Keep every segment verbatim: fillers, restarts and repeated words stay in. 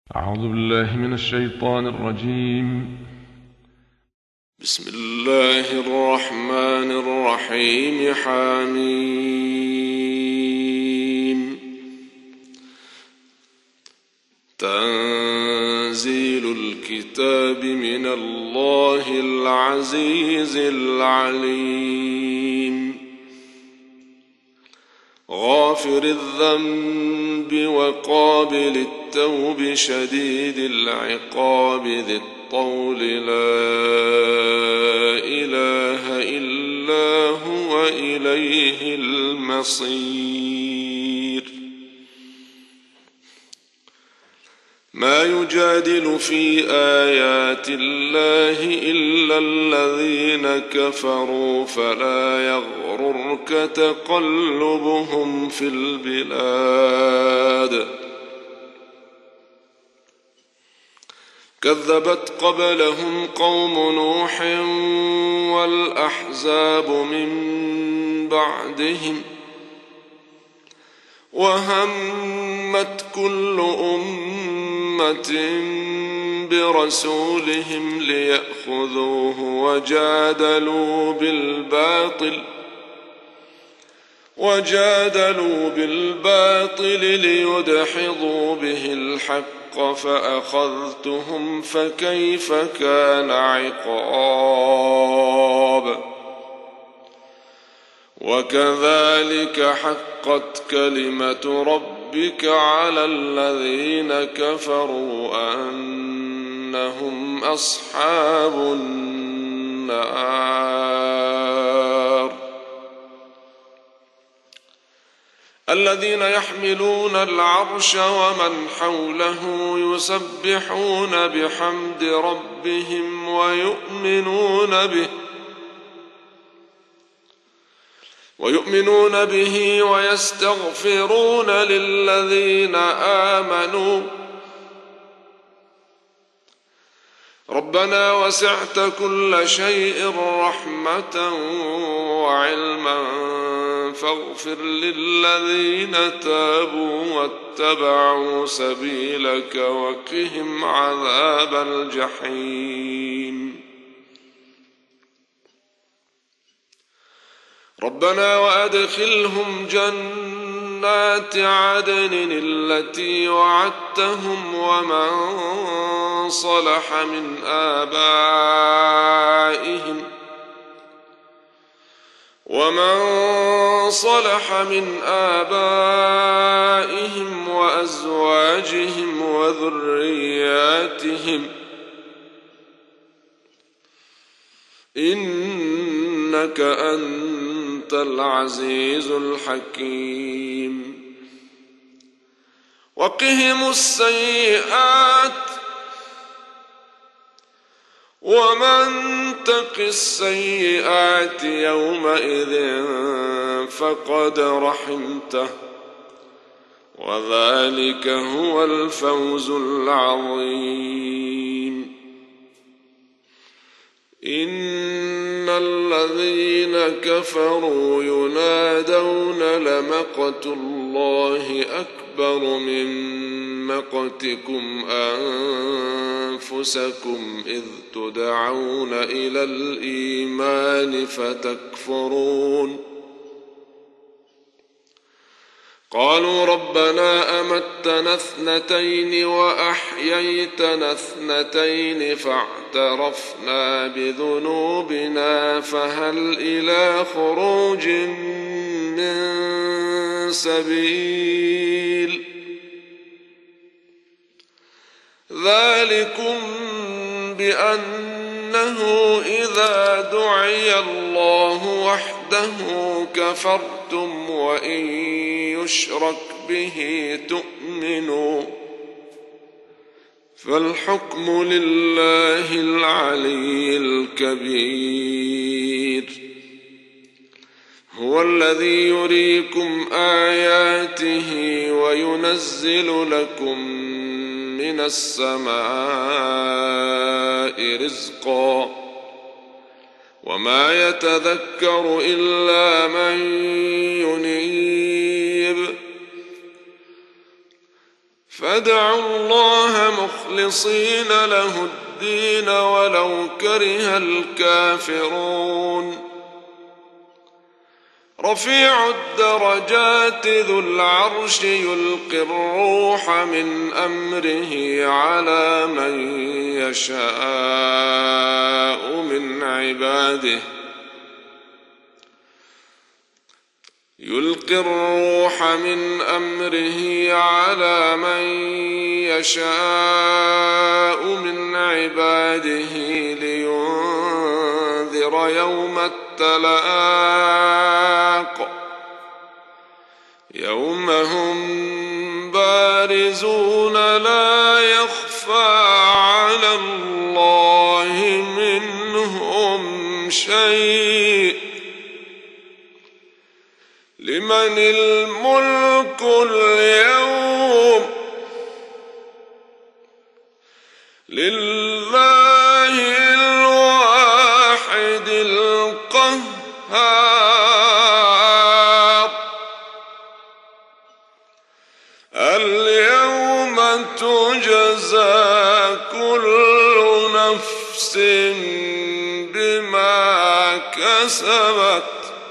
أعوذ بالله من الشيطان الرجيم. بسم الله الرحمن الرحيم. حميم. تنزيل الكتاب من الله العزيز العليم. غافر الذنب وقابل التوب شديد العقاب ذي الطول لا إله إلا هو إليه المصير. ما يجادل في آيات الله إلا الذين كفروا فلا يغررك تقلبهم في البلاد. كذبت قبلهم قوم نوح والأحزاب من بعدهم وهمت كل أمة برسولهم ليأخذوه وجادلوا بالباطل وجادلوا بالباطل ليدحضوا به الحق فأخذتهم فكيف كان عقاب. وكذلك حقت كلمة ربك على الذين كفروا أنهم أصحاب النار. الذين يحملون العرش ومن حوله يسبحون بحمد ربهم ويؤمنون به ويؤمنون به ويستغفرون للذين آمنوا ربنا وسعت كل شيء رحمة وعلما فاغفر للذين تابوا واتبعوا سبيلك وقهم عذاب الجحيم. ربنا وأدخلهم جنات عدن التي وعدتهم ومن صلح من آبائهم ومن صلح من آبائهم وأزواجهم وذرياتهم إنك أنت العزيز الحكيم. وقهم السيئات ومن تق السيئات يومئذ فقد رحمته وذلك هو الفوز العظيم. إن الذين كفروا ينادون لمقت الله أكبر من مقتكم أنفسكم إذ تدعون إلى الإيمان فتكفرون. قالوا ربنا أمتنا اثنتين وأحييتنا اثنتين فاعترفنا بذنوبنا فهل إلى خروج من سبيل. ذلكم بأنه إذا دعي الله وحده كفرتم وإن يشرك به تؤمنوا فالحكم لله العلي الكبير. هو الذي يريكم آياته وينزل لكم من السماء رزقا وما يتذكر إلا من ينيب فادعوا الله مخلصين له الدين ولو كره الكافرون رفيع الدرجات ذو العرش يلقي الروح من أمره على من يشاء من عباده يلقي الروح من أمره على من يشاء من عباده لينذر يوم التلاق يوم هم بارزون لا يخفى على الله منهم شيء لمن الملك اليوم لله الواحد القهار اليوم تجزى كل نفس بما كسبت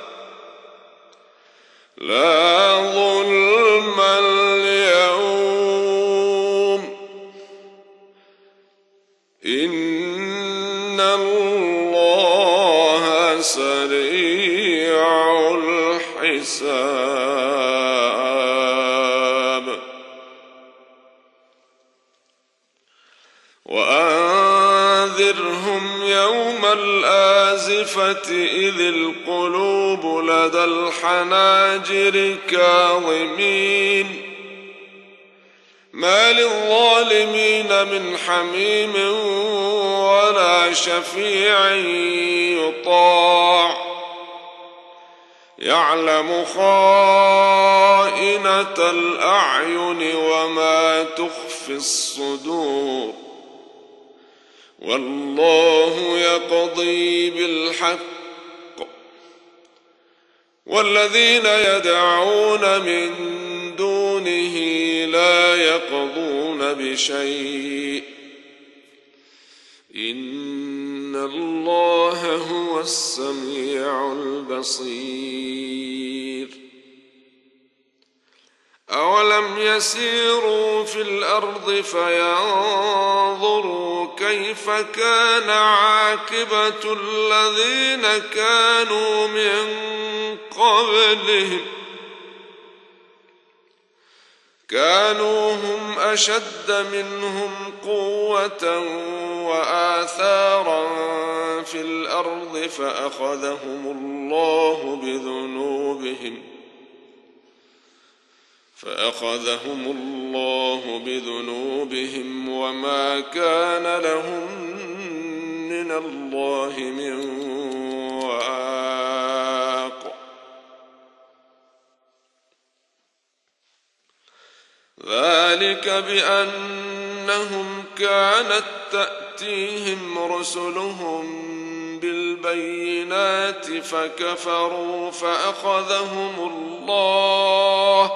لا ظلم اليوم إن الله سريع الحساب وأنذرهم يوم الآزفة إذ القلوب لدى الحناجر كاظمين ما للظالمين من حميم ولا شفيع يطاع يعلم خائنة الأعين وما تخفي الصدور والله يقضي بالحق والذين يدعون من دونه لا يقضون بشيء إن الله هو السميع البصير أولم يسيروا في الأرض فينظروا كيف كان عاقبة الذين كانوا من قبلهم كانوا هم أشد منهم قوة وآثارا في الأرض فأخذهم الله بذنوبهم فأخذهم الله بذنوبهم وما كان لهم من الله من واق ذلك بأنهم كانت تأتيهم رسلهم بالبينات فكفروا فأخذهم الله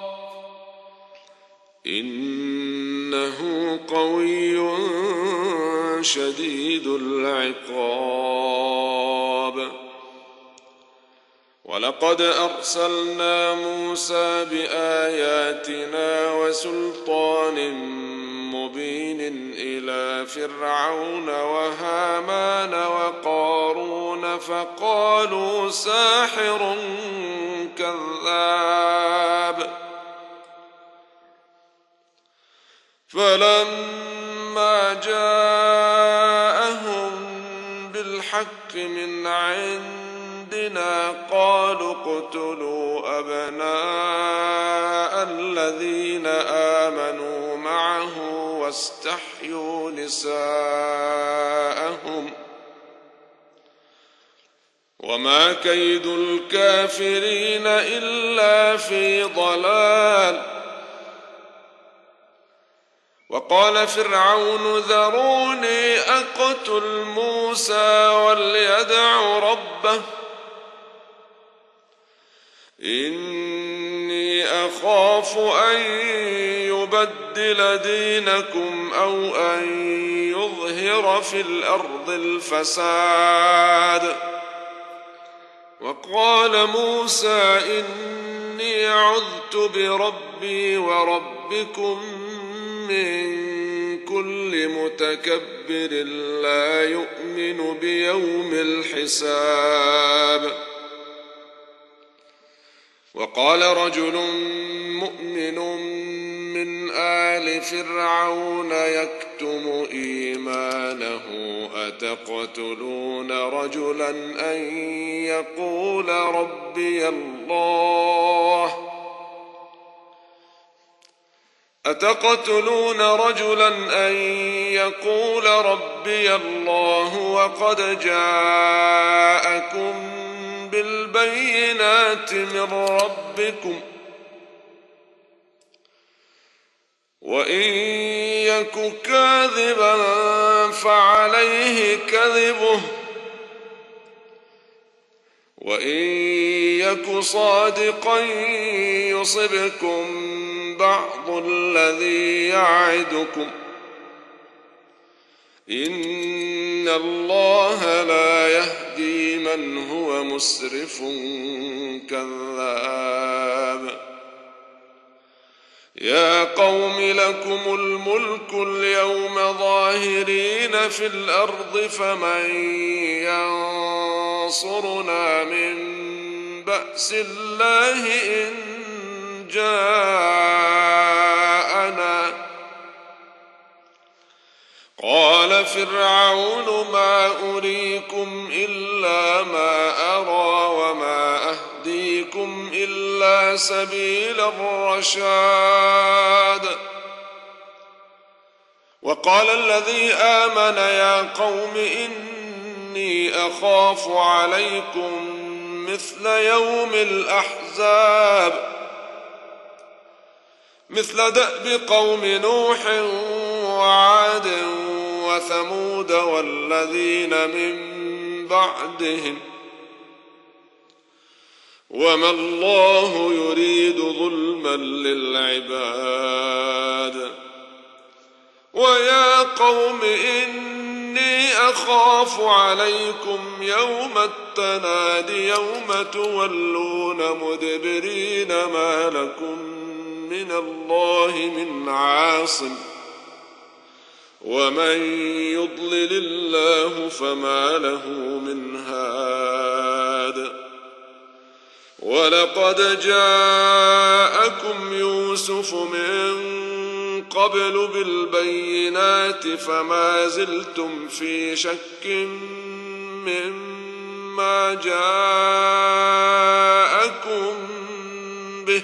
إنه قوي شديد العقاب ولقد أرسلنا موسى بآياتنا وسلطان مبين إلى فرعون وهامان وقارون فقالوا ساحر كذاب فلما جاءهم بالحق من عندنا قالوا اقتلوا أبناء الذين آمنوا معه واستحيوا نساءهم وما كيد الكافرين إلا في ضلال وقال فرعون ذروني أقتل موسى وليدع ربه إني أخاف أن يبدل دينكم أو أن يظهر في الأرض الفساد. وقال موسى إني عذت بربي وربكم من كل متكبر لا يؤمن بيوم الحساب. وقال رجل مؤمن من آل فرعون يكتم إيمانه أتقتلون رجلا أن يقول ربي الله أتقتلون رجلا أن يقول ربي الله وقد جاءكم بالبينات من ربكم وإن يك كاذبا فعليه كذبه وإن يك صادقا يصبكم بعض الذي يعدكم إن الله لا يهدي من هو مسرف كذاب. يا قوم لكم الملك اليوم ظاهرين في الأرض فمن ينصرنا من بأس الله إن جاءنا. قال فرعون ما أريكم إلا ما أرى وما أهديكم إلا سبيل الرشاد. وقال الذي آمن يا قوم إني أخاف عليكم مثل يوم الأحزاب مثل دأب قوم نوح وعاد وثمود والذين من بعدهم وما الله يريد ظلما للعباد. ويا قوم إني أخاف عليكم يوم التناد يوم تولون مدبرين ما لكم من الله من عاصم ومن يضلل الله فما له من هاد. ولقد جاءكم يوسف من قبل بالبينات فما زلتم في شك مما جاءكم به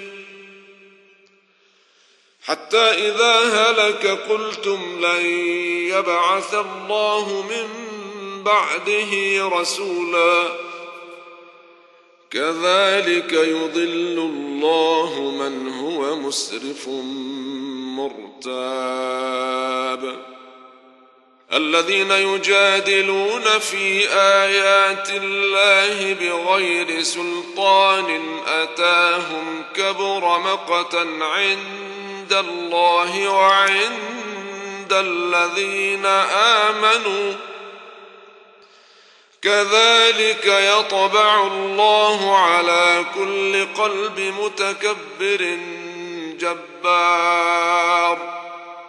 حتى إذا هلك قلتم لن يبعث الله من بعده رسولا كذلك يضل الله من هو مسرف مرتاب. الذين يجادلون في آيات الله بغير سلطان أتاهم كبر مقتا عند الله وعند الذين آمنوا كذلك يطبع الله على كل قلب متكبر جبار.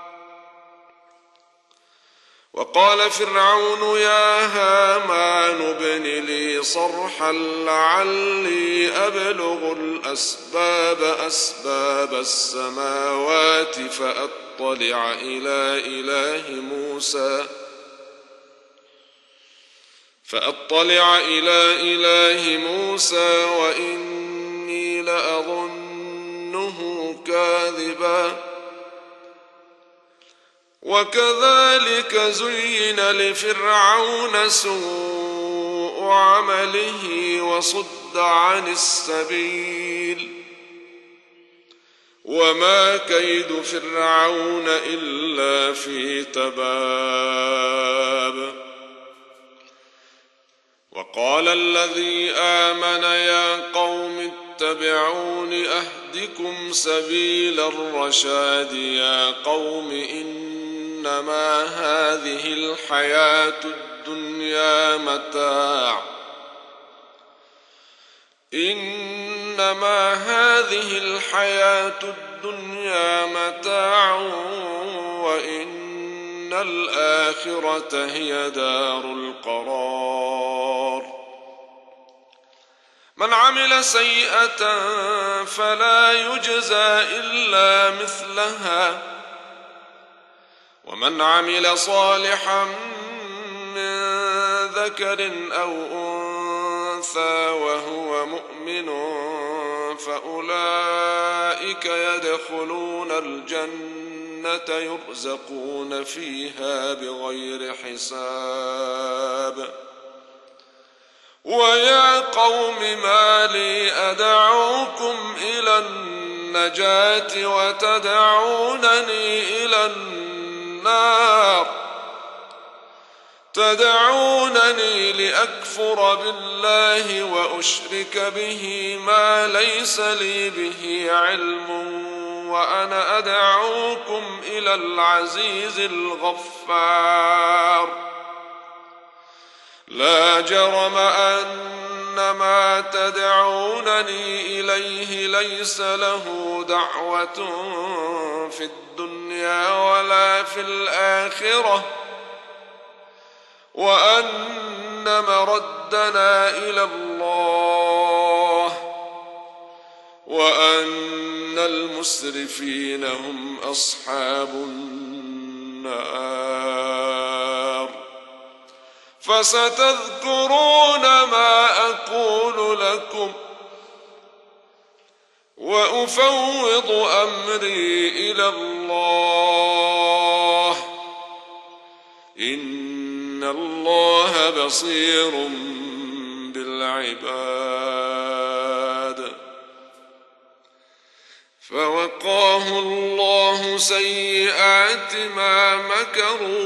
وقال فرعون يا هامان ابن لي صرحا لعلي أبلغ الأسباب أسباب السماوات فأطلع إلى إله موسى فأطلع إلى إله موسى وإني لأظنه كاذبا. وكذلك زين لفرعون سوء عمله وصد عن السبيل وما كيد فرعون إلا في تباب. وقال الذي آمن يا قوم واتبعون أهدكم سبيل الرشاد يا قوم إنما هذه الحياة الدنيا متاع إنما هذه الحياة الدنيا متاع وإن الآخرة هي دار القرار من عمل سيئة فلا يجزى إلا مثلها ومن عمل صالحا من ذكر أو أنثى وهو مؤمن فأولئك يدخلون الجنة يرزقون فيها بغير حساب ويا قوم ما لي أدعوكم إلى النجاة وتدعونني إلى النار تدعونني لأكفر بالله وأشرك به ما ليس لي به علم وأنا أدعوكم إلى العزيز الغفار لا جرم أن ما تدعونني إليه ليس له دعوة في الدنيا ولا في الآخرة وأن مردنا إلى الله وأن المسرفين هم أصحاب النار فستذكرون ما أقول لكم وأفوض أمري إلى الله إن الله بصير بالعباد فوقاه الله سيئات ما مكروا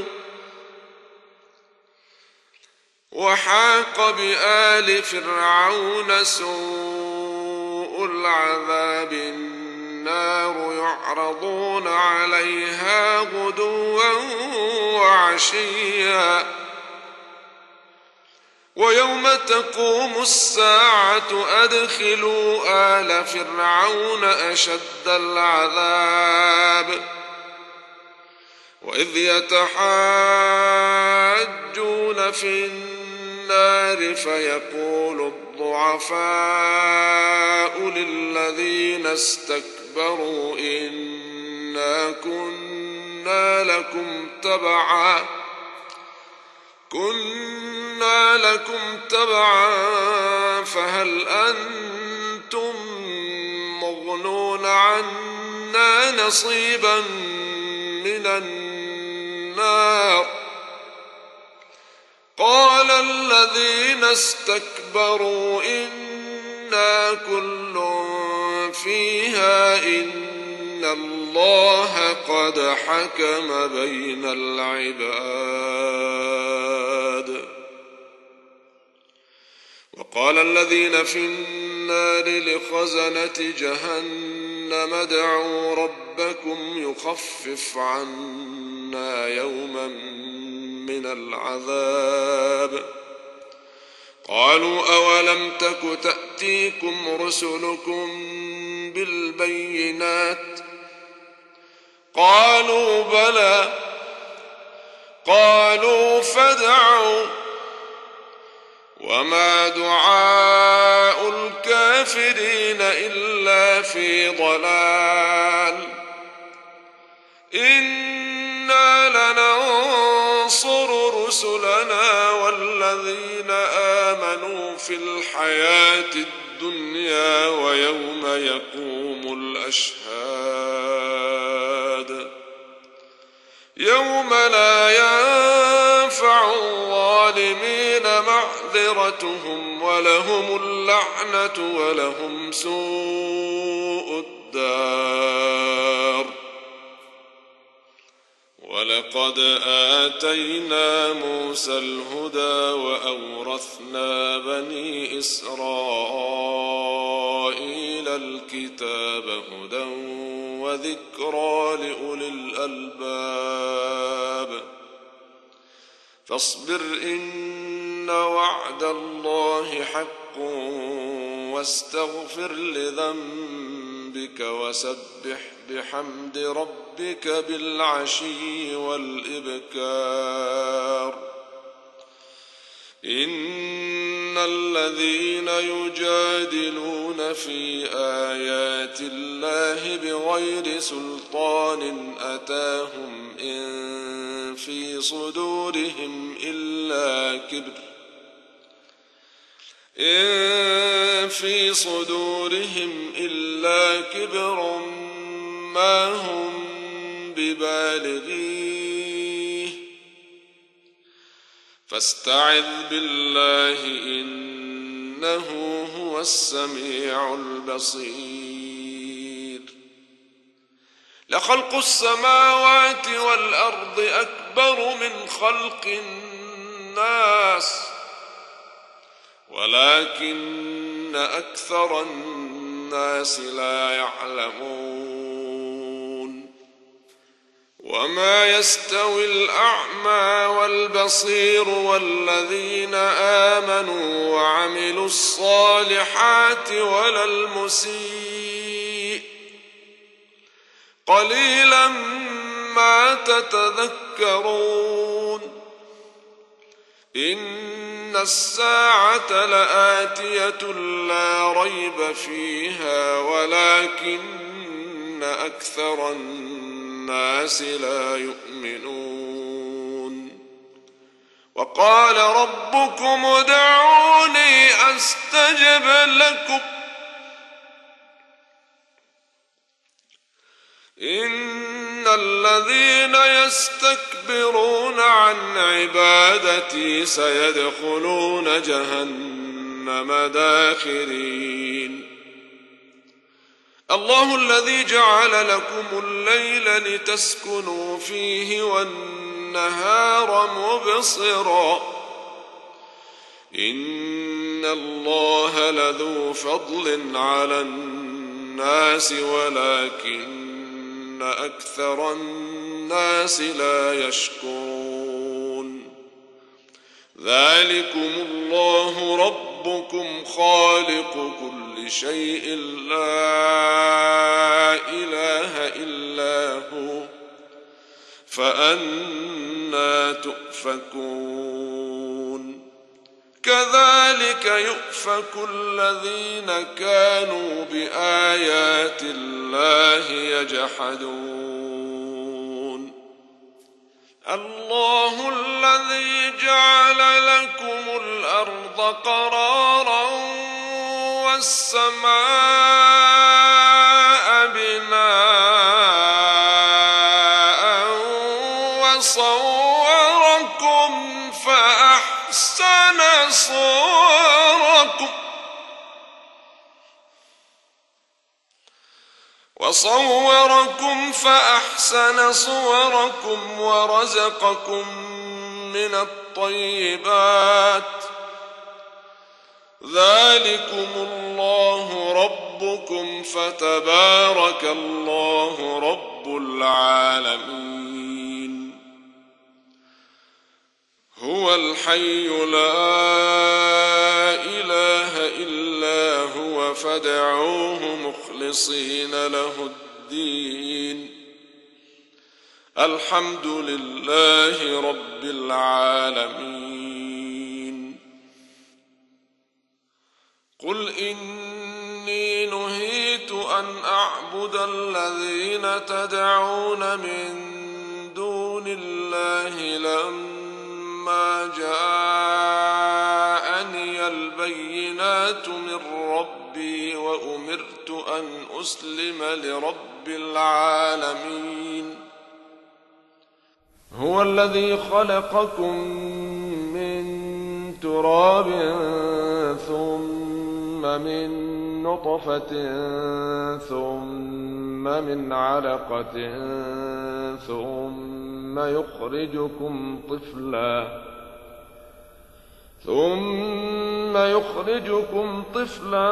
وحاق بآل فرعون سوء العذاب النار يعرضون عليها غدوا وعشيا ويوم تقوم الساعة أدخلوا آل فرعون أشد العذاب وإذ يتحاجون في النار فيقول الضعفاء للذين استكبروا إنا كنا لكم تبعا كنا لكم تبعا فهل أنتم مغنون عنا نصيبا من النار قال الذين استكبروا إنا كل فيها إن الله قد حكم بين العباد وقال الذين في النار لخزنة جهنم ادعوا ربكم يخفف عنا يوما من العذاب قالوا أولم تك تأتيكم رسلكم بالبينات قالوا بلى قالوا فادعوا وما دعاء الكافرين إلا في ضلال إنا لننصر رسلنا والذين آمنوا في الحياة الدنيا ويوم يقوم الأشهاد يوم لا ينفع الظالمين معذرتهم ولهم اللعنة ولهم سوء الدار ولقد آتينا موسى الهدى وأورثنا بني إسرائيل الكتاب هدى وذكرى لأولي الألباب فاصبر إن وعد الله حق واستغفر لذنبك وسبح بحمد ربك بالعشي والإبكار إن الذين يجادلون في آيات الله بغير سلطان أتاهم إن في صدورهم إلا كبر إن في صدورهم إلا كبر ما هم ببالغيه فاستعذ بالله إنه هو السميع البصير لخلق السماوات والأرض أكبر من خلق الناس ولكن أكثر الناس لا يعلمون وما يستوي الأعمى والبصير والذين آمنوا وعملوا الصالحات ولا المسيء قليلا ما تتذكرون إن الساعة لآتية لا ريب فيها ولكن أكثر الناس لا يؤمنون وقال ربكم ادعوني أستجب لكم إن الذين يستكبرون عن عبادتي سيدخلون جهنم داخرين الله الذي جعل لكم الليل لتسكنوا فيه والنهار مبصرا إن الله لذو فضل على الناس ولكن أكثر الناس لا يشكرون ذلكم الله ربكم خالق كل شيء لا إله إلا هو فأنى تؤفكون كذلك يؤفك الذين كانوا بآيات الله يجحدون الله الذي جعل لكم الأرض قرارا والسماء بناء وصوركم فأحسن صوركم وصوركم فأحسن صوركم ورزقكم من الطيبات ذلكم الله ربكم فتبارك الله رب العالمين هو الحي لا إله إلا هو فادعوه مخلصين له الدين الحمد لله رب العالمين قل إني نهيت أن أعبد الذين تدعون من دون الله لما جاءني البينات من ربي وأمرت أن أسلم لرب العالمين هو الذي خلقكم من تراب ثم من نطفة ثم من علقة ثم ثم يخرجكم طفلا ثم يخرجكم طفلا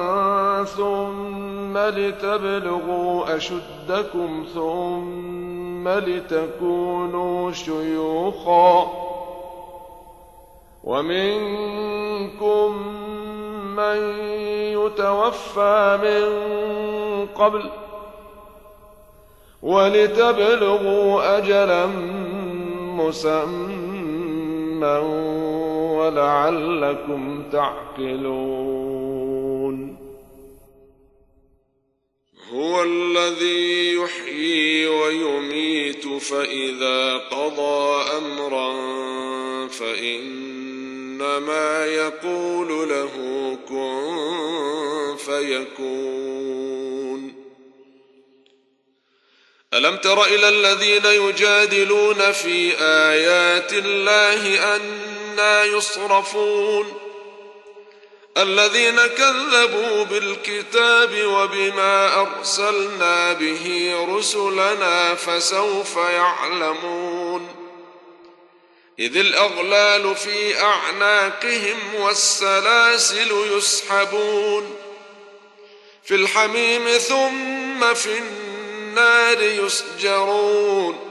ثم لتبلغوا أشدكم ثم لتكونوا شيوخا ومنكم من يتوفى من قبل ولتبلغوا أجلا مسمى ولعلكم تعقلون. هو الذي يحيي ويميت فإذا قضى أمرا فإنما يقول له كن فيكون. ألم تر إلى الذين يجادلون في آيات الله أنى يصرفون الذين كذبوا بالكتاب وبما أرسلنا به رسلنا فسوف يعلمون إذ الأغلال في أعناقهم والسلاسل يسحبون في الحميم ثم في النار يسجرون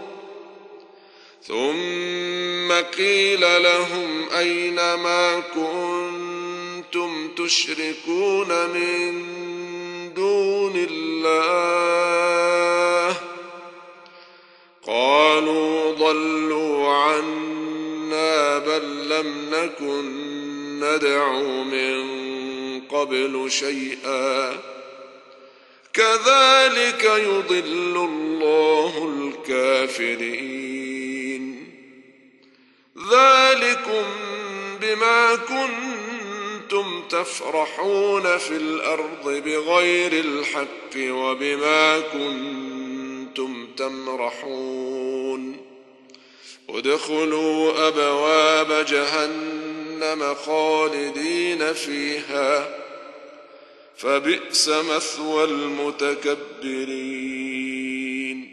ثم قيل لهم أين ما كنتم تشركون من دون الله قالوا ضلوا عنا بل لم نكن ندعو من قبل شيئا كذلك يضل الله الكافرين ذلكم بما كنتم تفرحون في الأرض بغير الحق وبما كنتم تمرحون ادخلوا أبواب جهنم خالدين فيها فبئس مثوى المتكبرين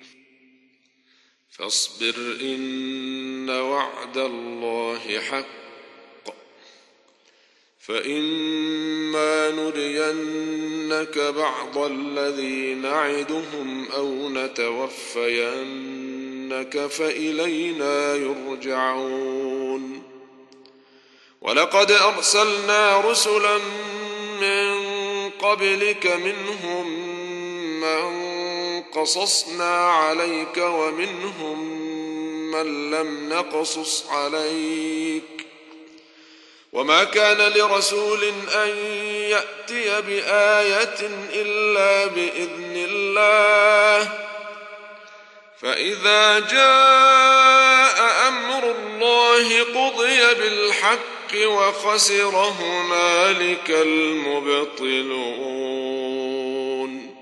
فاصبر إن وعد الله حق فإما نرينك بعض الذي نعدهم أو نتوفينك فإلينا يرجعون ولقد أرسلنا رسلا من قبلك منهم من قصصنا عليك ومنهم من لم نقصص عليك وما كان لرسول أن يأتي بآية إلا بإذن الله فإذا جاء أمر الله قضي بالحق وخسر هنالك المبطلون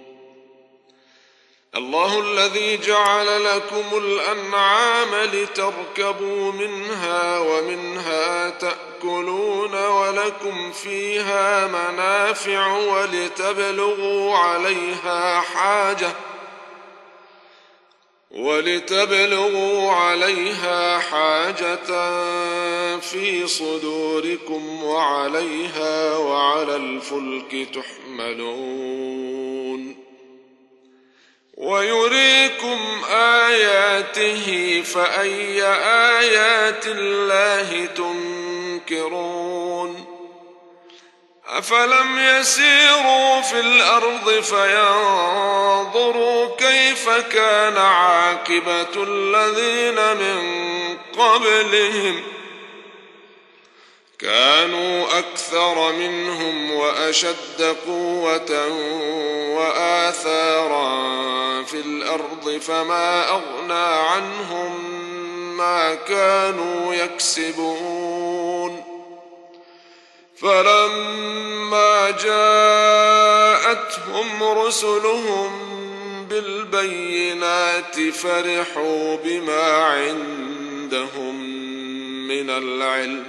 الله الذي جعل لكم الأنعام لتركبوا منها ومنها تأكلون ولكم فيها منافع ولتبلغوا عليها حاجة ولتبلغوا عليها حاجة في صدوركم وعليها وعلى الفلك تحملون ويريكم آياته فأي آيات الله تنكرون أفلم يسيروا في الأرض فينظروا كيف كان عاقبة الذين من قبلهم كانوا أكثر منهم وأشد قوة وآثارا في الأرض فما أغنى عنهم ما كانوا يكسبون فلما جاءتهم رسلهم بالبينات فرحوا بما عندهم من العلم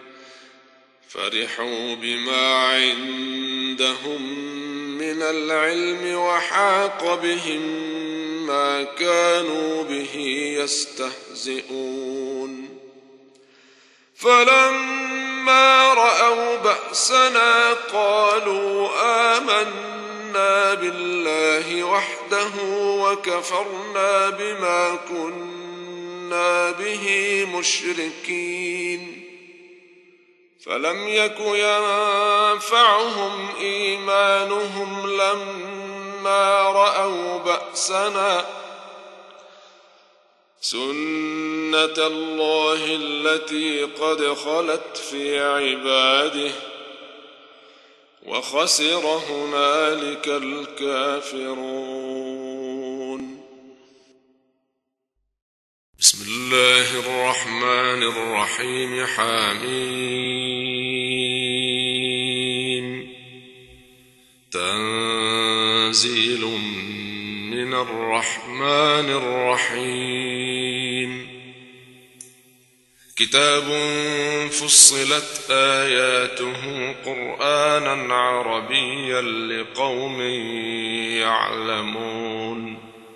فرحوا بما عندهم من العلم وحاق بهم ما كانوا به يستهزئون فلما رأوا بأسنا قالوا آمنا بالله وحده وكفرنا بما كنا به مشركين فلم يك ينفعهم إيمانهم لما رأوا بأسنا سنة الله التي قد خلت في عباده وخسر هنالك الكافرون. بسم الله الرحمن الرحيم. حميم. تنزيل من الرحمن الرحيم. كتاب فصلت آياته قرآنا عربيا لقوم يعلمون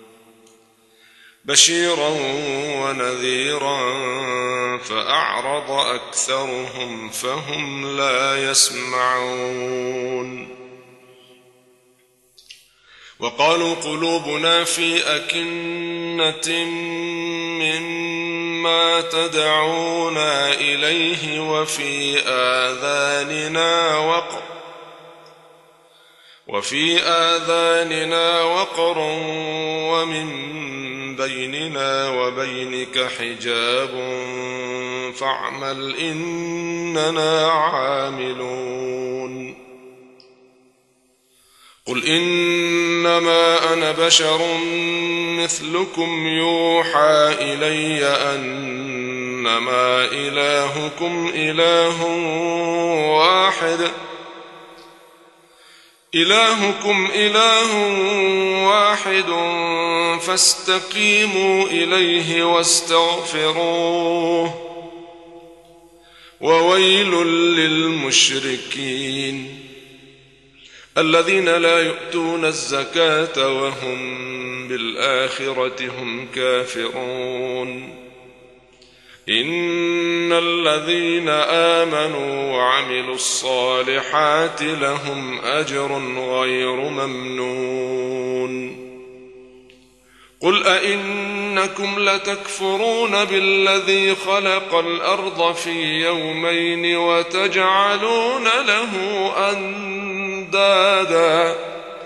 بشيرا ونذيرا فأعرض أكثرهم فهم لا يسمعون وقالوا قلوبنا في أكنة مما تدعونا إليه وفي آذاننا وقر وفي آذاننا وقر ومن بيننا وبينك حجاب فاعمل إننا عاملون قل إنما أنا بشر مثلكم يوحى إلي أنما إلهكم إله واحد إلهكم إله واحد فاستقيموا إليه واستغفروه وويل للمشركين الذين لا يؤتون الزكاة وهم بالآخرة هم كافرون إن الذين آمنوا وعملوا الصالحات لهم أجر غير ممنون قل أئنكم لتكفرون بالذي خلق الأرض في يومين وتجعلون له أندادا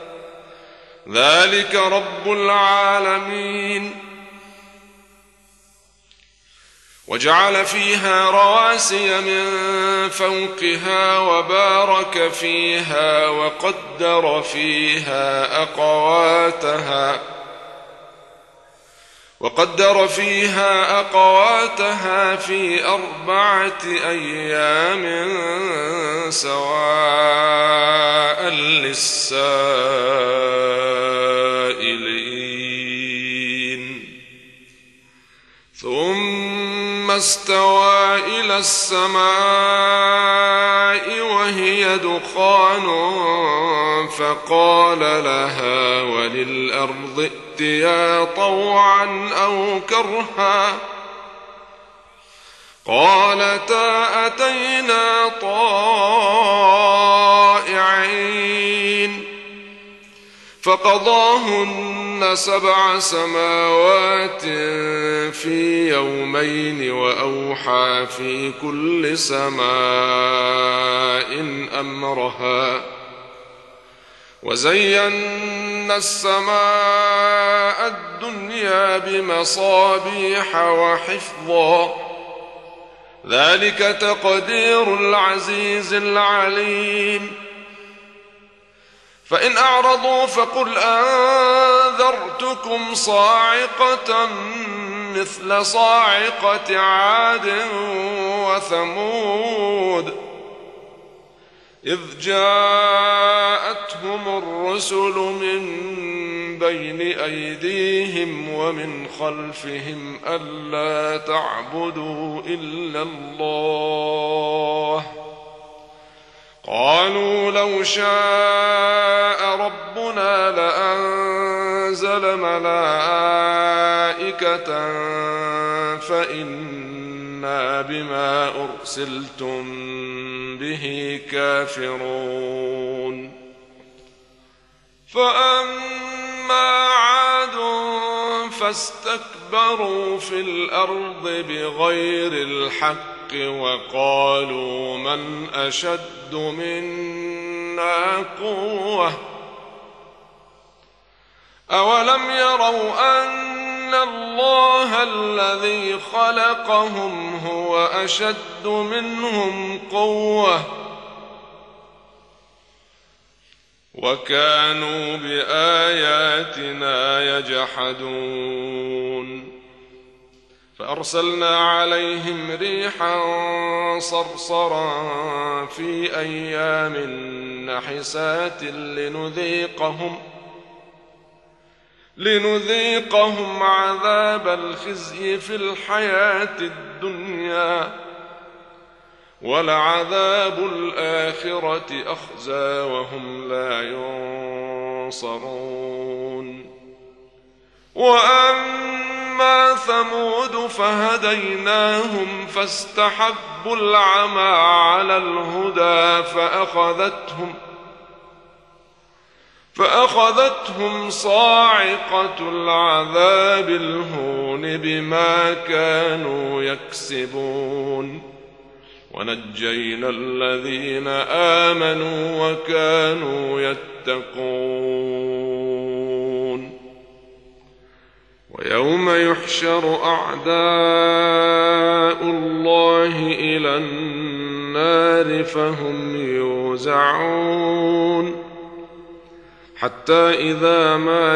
ذلك رب العالمين وجعل فيها رواسي من فوقها وبارك فيها وقدر فيها أقواتها وقدر فيها أقواتها في أربعة أيام سواء للسائلين ثم استوى إلى السماء وهي دخان فقال لها وللأرض ائتيا طوعا أو كرها قالتا أتينا طائعين فقضاهن سبع سماوات في يومين وأوحى في كل سماء أمرها وزينا السماء الدنيا بمصابيح وحفظا ذلك تقدير العزيز العليم فإن أعرضوا فقل أنذرتكم صاعقة مثل صاعقة عاد وثمود إذ جاءتهم الرسل من بين أيديهم ومن خلفهم ألا تعبدوا إلا الله قالوا لو شاء ربنا لأنزل أنزل ملائكة فإنا بما أرسلتم به كافرون فأما عاد فاستكبروا في الأرض بغير الحق وقالوا من أشد منا قوة أولم يروا أن الله الذي خلقهم هو أشد منهم قوة وكانوا بآياتنا يجحدون فأرسلنا عليهم ريحا صرصرا في أيام نحسات لنذيقهم لنذيقهم عذاب الخزي في الحياة الدنيا ولعذاب الآخرة أخزى وهم لا ينصرون وأما ثمود فهديناهم فاستحبوا العمى على الهدى فأخذتهم فأخذتهم صاعقة العذاب الهون بما كانوا يكسبون ونجينا الذين آمنوا وكانوا يتقون ويوم يحشر أعداء الله إلى النار فهم يوزعون حتى إذا ما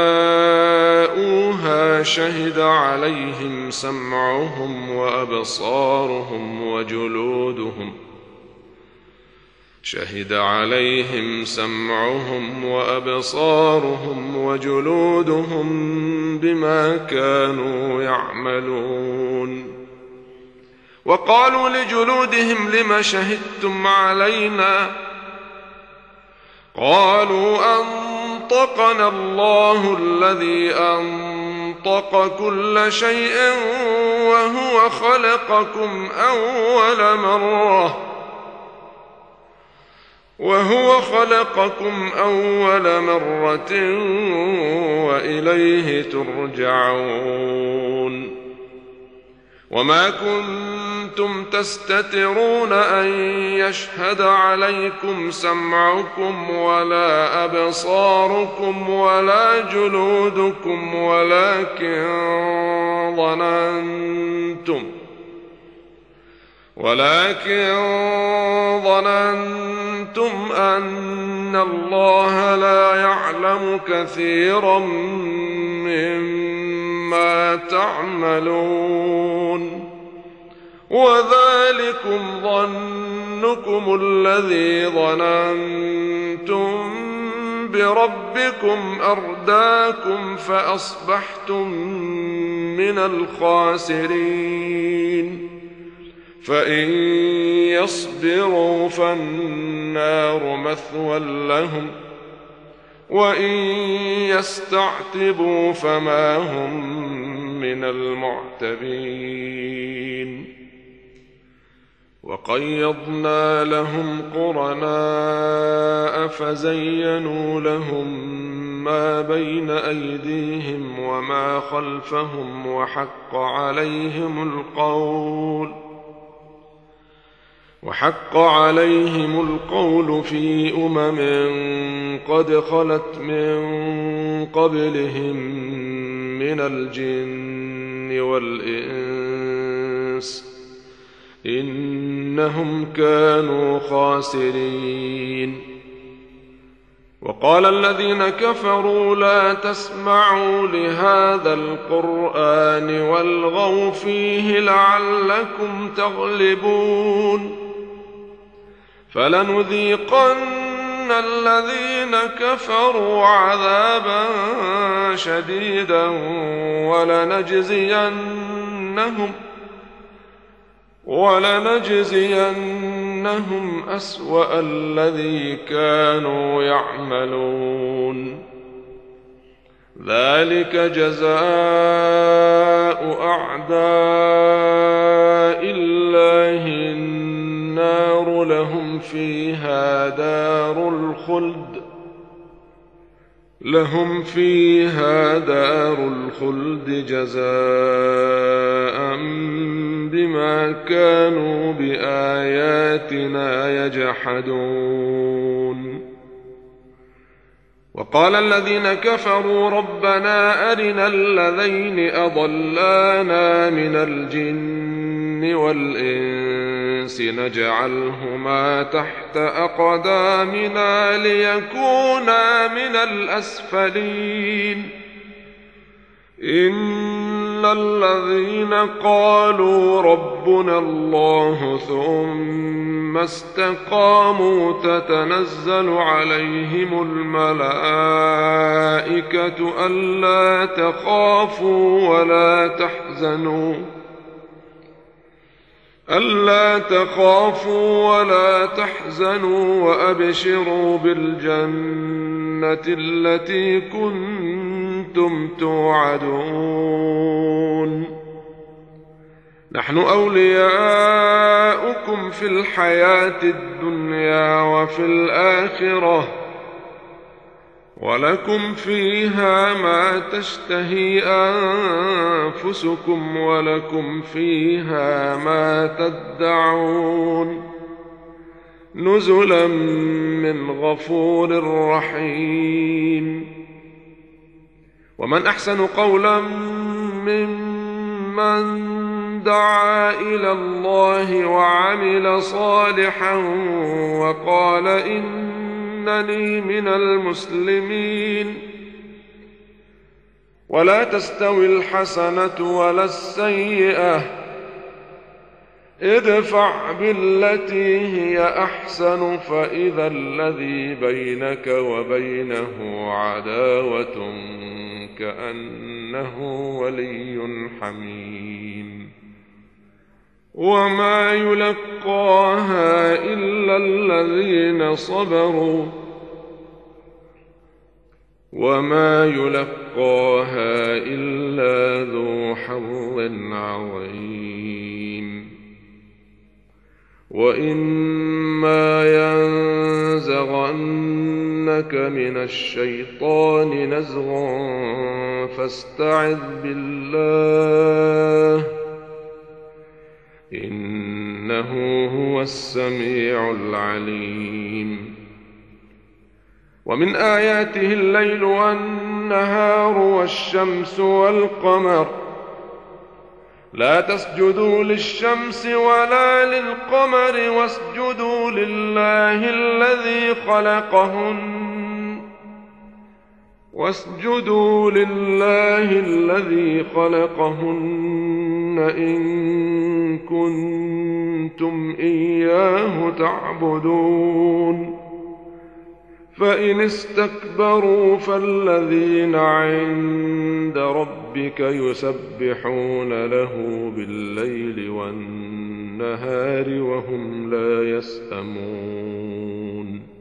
جاءوها شهد عليهم سمعهم وأبصارهم وجلودهم شهد عليهم سمعهم وأبصارهم وجلودهم بما كانوا يعملون وقالوا لجلودهم لم شهدتم علينا قالوا أنطقنا الله الذي أنطق كل شيء وهو خلقكم أول مرة وهو خلقكم أول مرة وإليه ترجعون وما كنتم تستترون أن يشهد عليكم سمعكم ولا أبصاركم ولا جلودكم ولكن ظننتم ولكن ظننتم أن الله لا يعلم كثيرا مما تعملون وذلكم ظنكم الذي ظننتم بربكم أرداكم فأصبحتم من الخاسرين فإن يصبروا فالنار مثوى لهم وإن يستعتبوا فما هم من المعتبين وقيضنا لهم قرناء فزينوا لهم ما بين أيديهم وما خلفهم وحق عليهم القول وحق عليهم القول في أمم قد خلت من قبلهم من الجن والإنس إنهم كانوا خاسرين وقال الذين كفروا لا تسمعوا لهذا القرآن والغوا فيه لعلكم تغلبون فلنذيقن الذين كفروا عذابا شديدا ولنجزينهم ولنجزينهم أسوأ الذي كانوا يعملون ذلك جزاء أعداء الله النار لهم فيها دار الخلد لهم فيها دار الخلد جزاء بما كانوا بآياتنا يجحدون. وقال الذين كفروا ربنا أرنا الذين أضلانا من الجن والإنس نجعلهما تحت أقدامنا ليكونا من الأسفلين إن الذين قالوا ربنا الله ثم استقاموا تتنزل عليهم الملائكة ألا تخافوا ولا تحزنوا ألا تخافوا ولا تحزنوا وأبشروا بالجنة التي كنتم توعدون نحن أولياؤكم في الحياة الدنيا وفي الآخرة ولكم فيها ما تشتهي أنفسكم ولكم فيها ما تدعون نزلا من غفور رحيم. ومن أحسن قولا ممن دعا إلى الله وعمل صالحا وقال إنني من المسلمين. ولا تستوي الحسنة ولا السيئة ادفع بالتي هي أحسن فإذا الذي بينك وبينه عداوة كأنه ولي حميم. وما يلقاها إلا الذين صبروا وما يلقاها إلا ذو حظ عظيم. وإما ينزغنك من الشيطان نزغ فاستعذ بالله إنه هو السميع العليم. ومن آياته الليل والنهار والشمس والقمر لا تسجدوا للشمس ولا للقمر واسجدوا لله الذي خلقهن واسجدوا لله الذي خلقهن إن كنتم إياه تعبدون. فإن استكبروا فالذين عند ربك يسبحون له بالليل والنهار وهم لا يسأمون.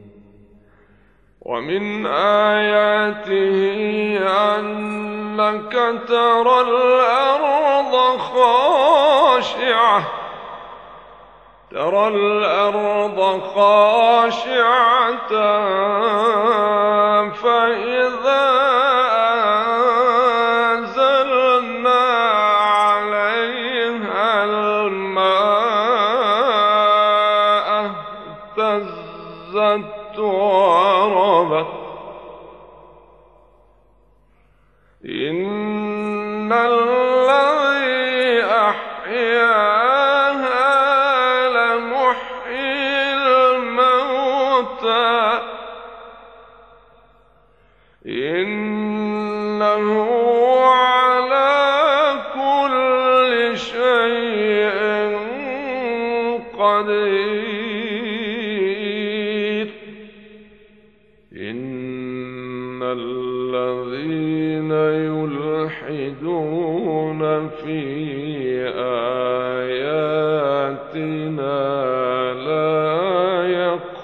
ومن آياته أنك ترى الأرض خاشعة ترى الأرض خاشعة فإذا أنزلنا عليها الماء اهتزت وربت إن الذي أحياها لمحيي الموتى إنه على كل شيء قدير. إن الذين يلحدون في آياتنا لا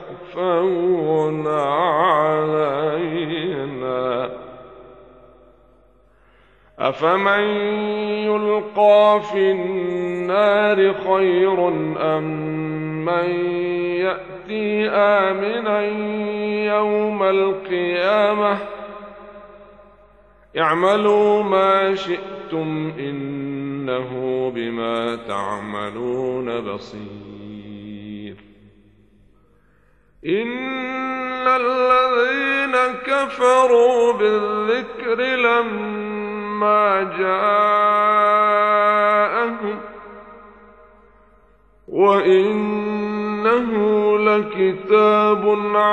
يخفون علينا أفمن يلقى في النار خير أم من يأتي آمنا يوم القيامة اعملوا ما شئتم إنه بما تعملون بصير. إن الذين كفروا بالذكر لما جاءهم وإنه لكتاب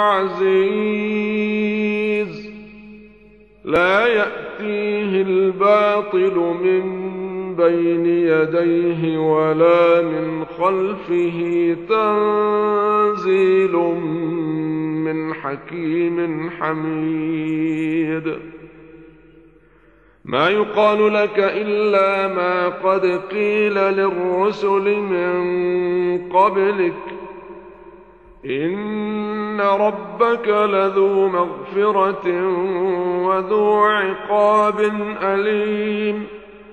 عزيز لا يأتيه الباطل من بين يديه ولا من خلفه تنزيل من حكيم حميد. ما يقال لك إلا ما قد قيل للرسل من قبلك إن ربك لذو مغفرة وذو عقاب أليم.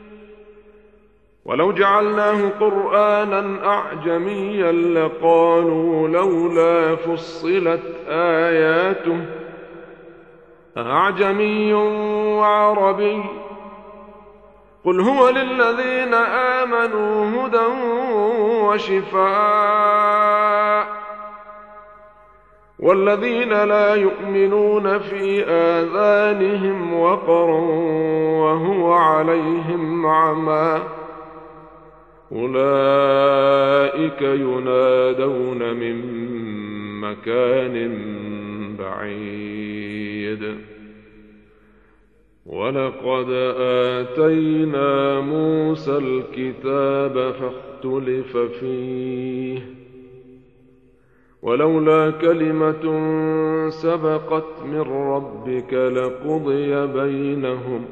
ولو جعلناه قرآنا أعجميا لقالوا لولا فصلت آياته أعجمي وعربي قل هو للذين آمنوا هدى وشفاء والذين لا يؤمنون في آذانهم وقر وهو عليهم عمى أولئك ينادون من مكان بعيد. ولقد آتينا موسى الكتاب فاختلف فيه ولولا كلمة سبقت من ربك لقضي بينهم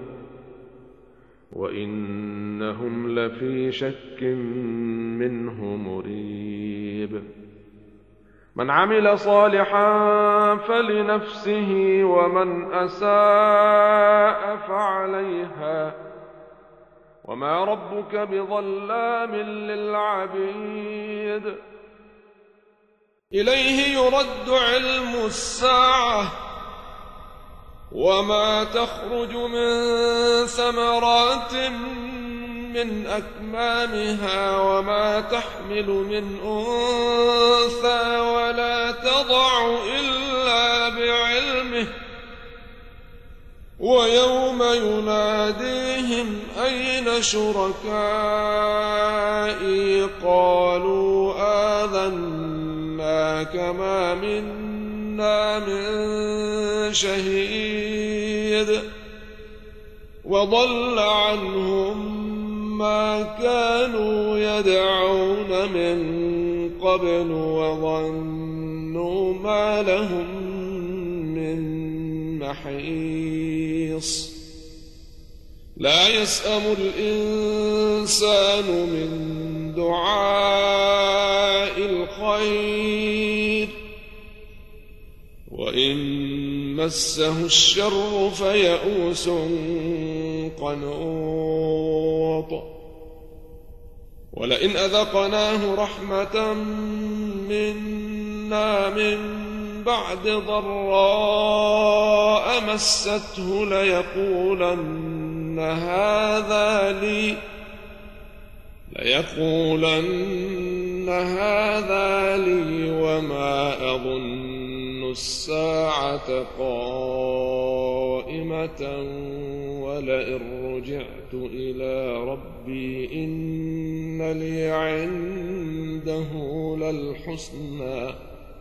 وإنهم لفي شك منه مريب. من عمل صالحا فلنفسه ومن أساء فعليها وما ربك بظلام للعبيد. إليه يرد علم الساعة وما تخرج من ثمرات من أكمامها وما تحمل من أنثى ولا تضع إلا بعلمه ويوم يناديهم أين شركائي قالوا آذناك ما منا من شهيد وضل عنهم ما كانوا يدعون من قبل وظنوا ما لهم من محيص. لا يسأم الإنسان من دعاء الخير وإن مسه الشر فيئوس قنوط. ولئن أذقناه رحمة منا من بعد ضراء مسته ليقولن هذا لي ليقولن هذا لي وما أظن الساعة قائمة ولئن رجعت إلى ربي إن لي عنده للحسنى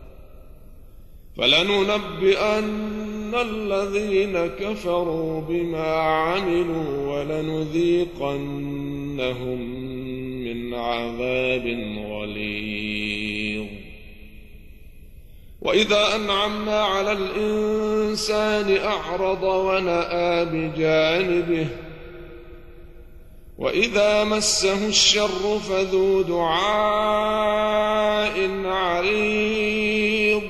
فلننبئن الذين كفروا بما عملوا ولنذيقنهم من عذاب غليظ. وإذا أنعمنا على الإنسان أعرض ونأى بجانبه وإذا مسه الشر فذو دعاء عريض.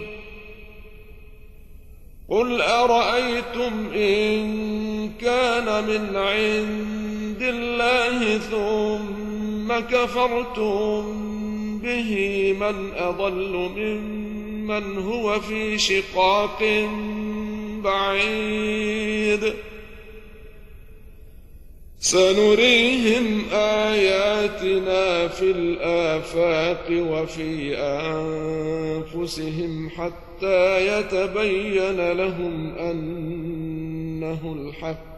قل أرأيتم إن كان من عند بالله ثم كفرتم به من أضل ممن هو في شقاق بعيد سنريهم آياتنا في الآفاق وفي أنفسهم حتى يتبين لهم أنه الحق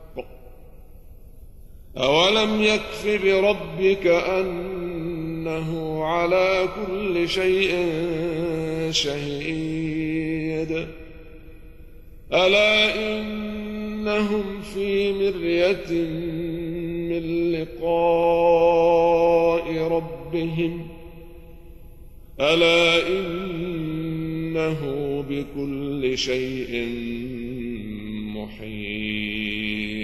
أولم يكف بربك أنه على كل شيء شهيد ألا إنهم في مرية من لقاء ربهم ألا إنه بكل شيء محيط